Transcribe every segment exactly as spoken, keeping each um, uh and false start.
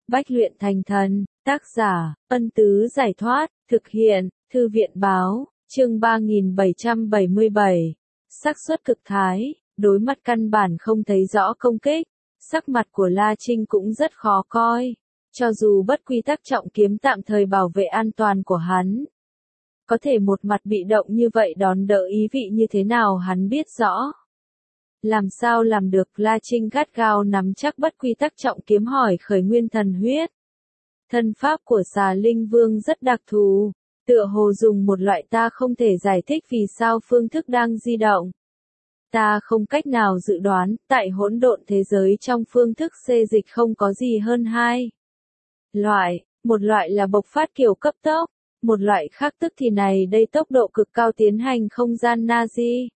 Bách luyện thành thần, tác giả, Ân Tứ Giải Thoát, thực hiện, Thư viện Báo, chương ba nghìn bảy trăm bảy mươi bảy. Xác suất cực thái, đối mặt căn bản không thấy rõ công kích, sắc mặt của La Trinh cũng rất khó coi. Cho dù bất quy tắc trọng kiếm tạm thời bảo vệ an toàn của hắn, có thể một mặt bị động như vậy đón đỡ ý vị như thế nào hắn biết rõ. Làm sao làm được? La Trinh gắt gao nắm chắc bất quy tắc trọng kiếm hỏi khởi nguyên thần huyết. Thân pháp của Xà Linh Vương rất đặc thù, tựa hồ dùng một loại ta không thể giải thích vì sao phương thức đang di động. Ta không cách nào dự đoán, tại hỗn độn thế giới trong phương thức xê dịch không có gì hơn hai loại, một loại là bộc phát kiểu cấp tốc, một loại khác tức thì này đây tốc độ cực cao tiến hành không gian Nazi.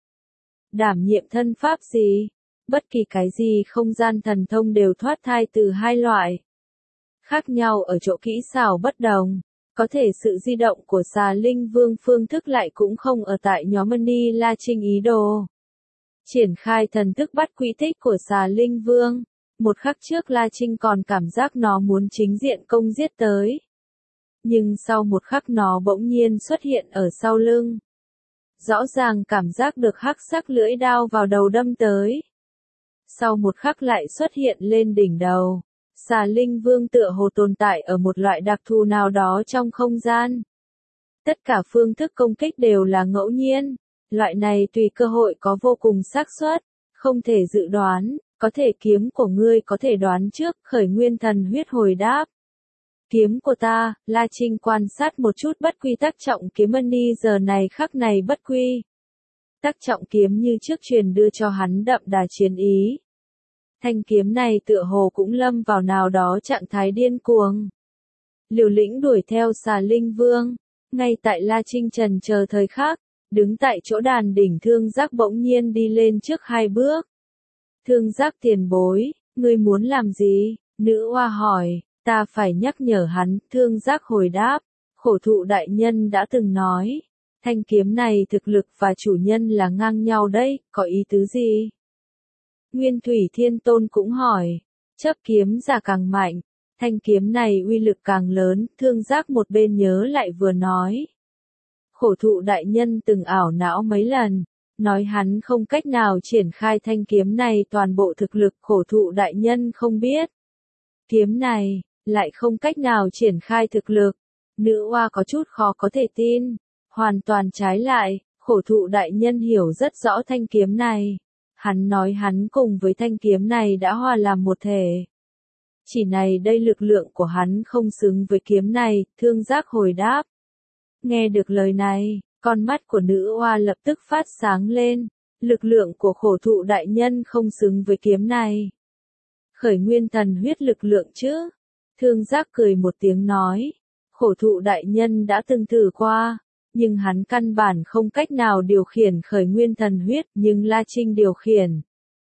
Đảm nhiệm thân pháp gì? Bất kỳ cái gì không gian thần thông đều thoát thai từ hai loại. Khác nhau ở chỗ kỹ xảo bất đồng. Có thể sự di động của Xà Linh Vương phương thức lại cũng không ở tại nhóm Ni La Trinh ý đồ. Triển khai thần thức bắt quỹ tích của Xà Linh Vương. Một khắc trước La Trinh còn cảm giác nó muốn chính diện công giết tới. Nhưng sau một khắc nó bỗng nhiên xuất hiện ở sau lưng. Rõ ràng cảm giác được hắc sắc lưỡi đao vào đầu đâm tới. Sau một khắc lại xuất hiện lên đỉnh đầu. Xà Linh Vương tựa hồ tồn tại ở một loại đặc thù nào đó trong không gian. Tất cả phương thức công kích đều là ngẫu nhiên. Loại này tùy cơ hội có vô cùng xác suất, không thể dự đoán, có thể kiếm của ngươi có thể đoán trước, khởi nguyên thần huyết hồi đáp. Kiếm của ta, La Trinh quan sát một chút bất quy tắc trọng kiếm Ni giờ này khắc này bất quy. Tắc trọng kiếm như trước truyền đưa cho hắn đậm đà chiến ý. Thanh kiếm này tựa hồ cũng lâm vào nào đó trạng thái điên cuồng. Liều lĩnh đuổi theo Xà Linh Vương, ngay tại La Trinh trần chờ thời khắc, đứng tại chỗ đàn đỉnh Thương Giác bỗng nhiên đi lên trước hai bước. Thương Giác tiền bối, ngươi muốn làm gì? Nữ oa hỏi. Ta phải nhắc nhở hắn, Thương Giác hồi đáp, khổ thụ đại nhân đã từng nói, thanh kiếm này thực lực và chủ nhân là ngang nhau đấy, có ý tứ gì? Nguyên Thủy Thiên Tôn cũng hỏi, chấp kiếm giả càng mạnh, thanh kiếm này uy lực càng lớn, Thương Giác một bên nhớ lại vừa nói. Khổ thụ đại nhân từng ảo não mấy lần, nói hắn không cách nào triển khai thanh kiếm này toàn bộ thực lực khổ thụ đại nhân không biết. Kiếm này lại không cách nào triển khai thực lực. Nữ oa có chút khó có thể tin. Hoàn toàn trái lại, khổ thụ đại nhân hiểu rất rõ thanh kiếm này. Hắn nói hắn cùng với thanh kiếm này đã hòa làm một thể. Chỉ này đây lực lượng của hắn không xứng với kiếm này, Thương Giác hồi đáp. Nghe được lời này, con mắt của nữ oa lập tức phát sáng lên. Lực lượng của khổ thụ đại nhân không xứng với kiếm này. Khởi nguyên thần huyết lực lượng chứ? Thương Giác cười một tiếng nói, khổ thụ đại nhân đã từng thử qua, nhưng hắn căn bản không cách nào điều khiển khởi nguyên thần huyết, nhưng La Trinh điều khiển.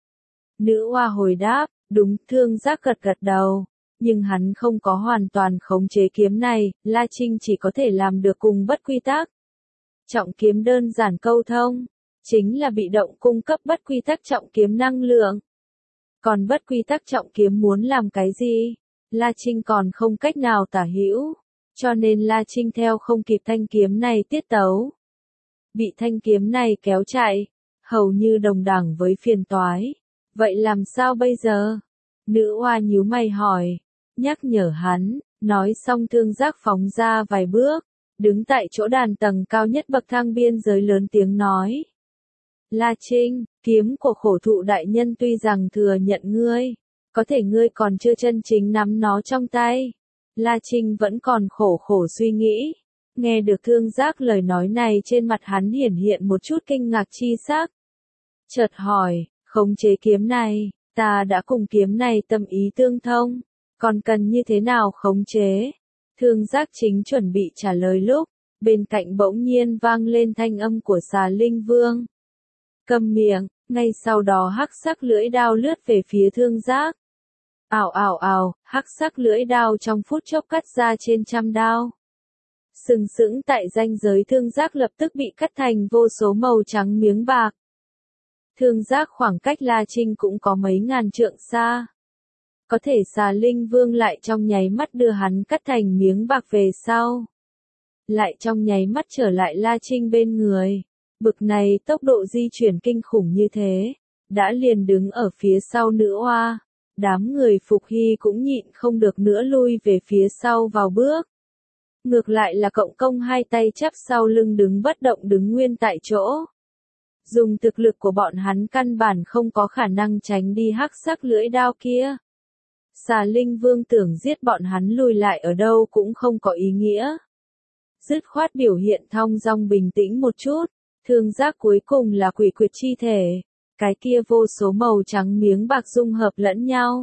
Nữ oa hồi đáp, đúng, Thương Giác gật gật đầu, nhưng hắn không có hoàn toàn khống chế kiếm này, La Trinh chỉ có thể làm được cùng bất quy tắc. Trọng kiếm đơn giản câu thông, chính là bị động cung cấp bất quy tắc trọng kiếm năng lượng. Còn bất quy tắc trọng kiếm muốn làm cái gì? La Trinh còn không cách nào tả hữu, cho nên La Trinh theo không kịp thanh kiếm này tiết tấu. Bị thanh kiếm này kéo chạy, hầu như đồng đẳng với phiền toái. Vậy làm sao bây giờ? Nữ oa nhíu mày hỏi, nhắc nhở hắn, nói xong Thương Giác phóng ra vài bước, đứng tại chỗ đàn tầng cao nhất bậc thang biên giới lớn tiếng nói. La Trinh, kiếm của khổ thụ đại nhân tuy rằng thừa nhận ngươi, có thể ngươi còn chưa chân chính nắm nó trong tay. La Trinh vẫn còn khổ khổ suy nghĩ. Nghe được Thương Giác lời nói này trên mặt hắn hiển hiện một chút kinh ngạc chi sắc. Chợt hỏi, khống chế kiếm này, ta đã cùng kiếm này tâm ý tương thông, còn cần như thế nào khống chế? Thương Giác chính chuẩn bị trả lời lúc, bên cạnh bỗng nhiên vang lên thanh âm của Xà Linh Vương. Câm miệng, ngay sau đó hắc sắc lưỡi đao lướt về phía Thương Giác. Ào ào ào, hắc sắc lưỡi đao trong phút chốc cắt ra trên trăm đao. Sừng sững tại ranh giới Thương Giác lập tức bị cắt thành vô số màu trắng miếng bạc. Thương Giác khoảng cách La Trinh cũng có mấy ngàn trượng xa. Có thể xà linh vương lại trong nháy mắt đưa hắn cắt thành miếng bạc về sau. Lại trong nháy mắt trở lại La Trinh bên người. Bực này tốc độ di chuyển kinh khủng như thế. Đã liền đứng ở phía sau nữ oa. Đám người Phục Hy cũng nhịn không được nữa lui về phía sau vào bước. Ngược lại là Cộng Công hai tay chắp sau lưng đứng bất động đứng nguyên tại chỗ. Dùng thực lực của bọn hắn căn bản không có khả năng tránh đi hắc sắc lưỡi đao kia. Xà Linh Vương tưởng giết bọn hắn lùi lại ở đâu cũng không có ý nghĩa. Dứt khoát biểu hiện thong dong bình tĩnh một chút, thương giác cuối cùng là quỷ quyệt chi thể. Cái kia vô số màu trắng miếng bạc dung hợp lẫn nhau.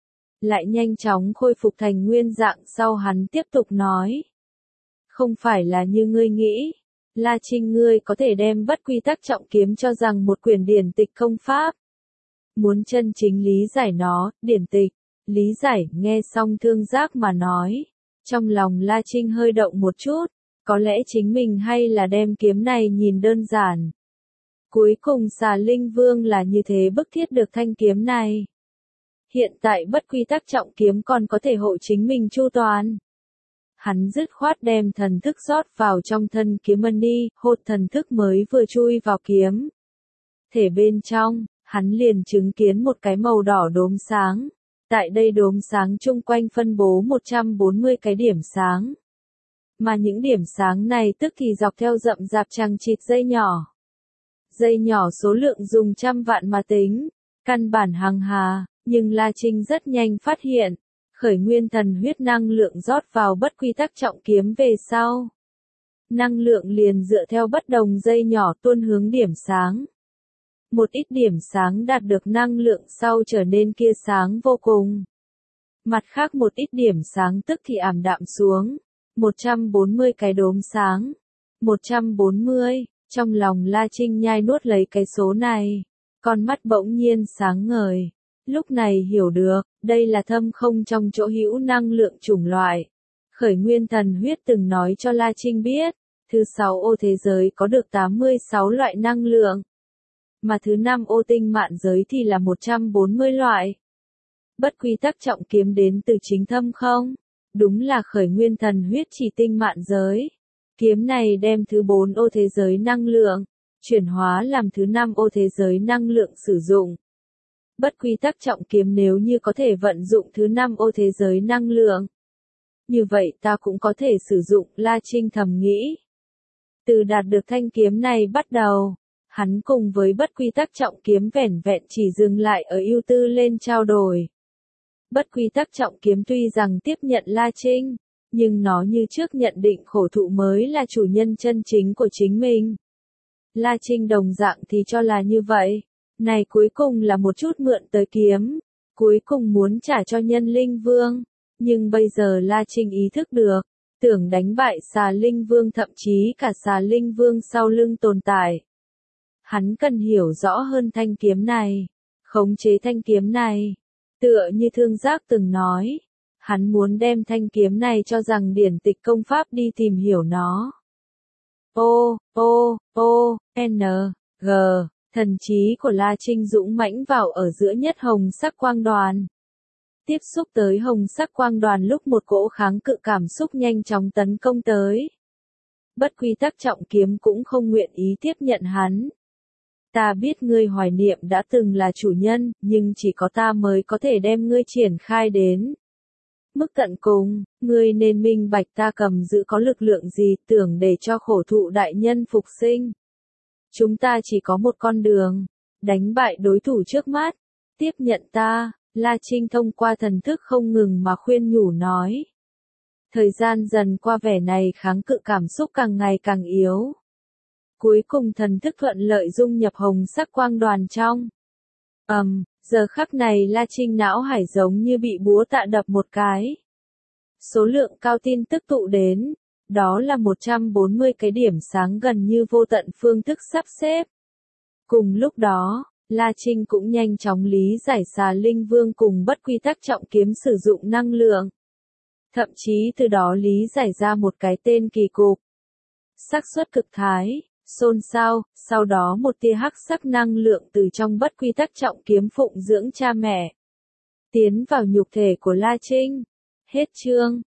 Lại nhanh chóng khôi phục thành nguyên dạng sau hắn tiếp tục nói. Không phải là như ngươi nghĩ. La Trinh ngươi có thể đem bất quy tắc trọng kiếm cho rằng một quyển điển tịch công pháp. Muốn chân chính lý giải nó, điển tịch, lý giải, nghe xong thương giác mà nói. Trong lòng La Trinh hơi động một chút, có lẽ chính mình hay là đem kiếm này nhìn đơn giản. Cuối cùng xà linh vương là như thế bức thiết được thanh kiếm này. Hiện tại bất quy tắc trọng kiếm còn có thể hộ chính mình chu toàn. Hắn dứt khoát đem thần thức rót vào trong thân kiếm mani, hột thần thức mới vừa chui vào kiếm. Thể bên trong, hắn liền chứng kiến một cái màu đỏ đốm sáng. Tại đây đốm sáng chung quanh phân bố một trăm bốn mươi cái điểm sáng. Mà những điểm sáng này tức thì dọc theo rậm rạp chằng chịt dây nhỏ. Dây nhỏ số lượng dùng trăm vạn mà tính, căn bản hàng hà, nhưng La Trinh rất nhanh phát hiện, khởi nguyên thần huyết năng lượng rót vào bất quy tắc trọng kiếm về sau. Năng lượng liền dựa theo bất đồng dây nhỏ tuôn hướng điểm sáng. Một ít điểm sáng đạt được năng lượng sau trở nên kia sáng vô cùng. Mặt khác một ít điểm sáng tức thì ảm đạm xuống. một trăm bốn mươi cái đốm sáng. một trăm bốn mươi. Trong lòng La Trinh nhai nuốt lấy cái số này, con mắt bỗng nhiên sáng ngời. Lúc này hiểu được, đây là thâm không trong chỗ hữu năng lượng chủng loại. Khởi nguyên thần huyết từng nói cho La Trinh biết, thứ sáu ô thế giới có được tám mươi sáu loại năng lượng, mà thứ năm ô tinh mạn giới thì là một trăm bốn mươi loại. Bất quy tắc trọng kiếm đến từ chính thâm không, đúng là khởi nguyên thần huyết chỉ tinh mạn giới. Kiếm này đem thứ bốn ô thế giới năng lượng, chuyển hóa làm thứ năm ô thế giới năng lượng sử dụng. Bất quy tắc trọng kiếm nếu như có thể vận dụng thứ năm ô thế giới năng lượng. Như vậy ta cũng có thể sử dụng, La Trinh thầm nghĩ. Từ đạt được thanh kiếm này bắt đầu, hắn cùng với bất quy tắc trọng kiếm vẻn vẹn chỉ dừng lại ở ưu tư lên trao đổi. Bất quy tắc trọng kiếm tuy rằng tiếp nhận La Trinh, nhưng nó như trước nhận định khổ thụ mới là chủ nhân chân chính của chính mình. La Trinh đồng dạng thì cho là như vậy. Này cuối cùng là một chút mượn tới kiếm. Cuối cùng muốn trả cho nhân linh vương. Nhưng bây giờ La Trinh ý thức được. Tưởng đánh bại xà linh vương thậm chí cả xà linh vương sau lưng tồn tại. Hắn cần hiểu rõ hơn thanh kiếm này. Khống chế thanh kiếm này. Tựa như thương giác từng nói. Hắn muốn đem thanh kiếm này cho rằng điển tịch công pháp đi tìm hiểu nó. O, O, O, N, G, thần trí của La Trinh dũng mãnh vào ở giữa nhất hồng sắc quang đoàn. Tiếp xúc tới hồng sắc quang đoàn lúc một cỗ kháng cự cảm xúc nhanh chóng tấn công tới. Bất quy tắc trọng kiếm cũng không nguyện ý tiếp nhận hắn. Ta biết ngươi hoài niệm đã từng là chủ nhân, nhưng chỉ có ta mới có thể đem ngươi triển khai đến mức tận cùng, ngươi nên minh bạch ta cầm giữ có lực lượng gì tưởng để cho khổ thụ đại nhân phục sinh. Chúng ta chỉ có một con đường, đánh bại đối thủ trước mắt, tiếp nhận ta, La Trinh thông qua thần thức không ngừng mà khuyên nhủ nói. Thời gian dần qua vẻ này kháng cự cảm xúc càng ngày càng yếu. Cuối cùng thần thức thuận lợi dung nhập hồng sắc quang đoàn trong. Ầm, um, giờ khắc này La Trinh não hải giống như bị búa tạ đập một cái. Số lượng cao tin tức tụ đến, đó là một trăm bốn mươi cái điểm sáng gần như vô tận phương thức sắp xếp. Cùng lúc đó, La Trinh cũng nhanh chóng lý giải xà linh vương cùng bất quy tắc trọng kiếm sử dụng năng lượng. Thậm chí từ đó lý giải ra một cái tên kỳ cục. Xác suất cực thái. Xôn xao, sau đó một tia hắc sắc năng lượng từ trong bất quy tắc trọng kiếm phụng dưỡng cha mẹ. tiến vào nhục thể của La Trinh. Hết chương.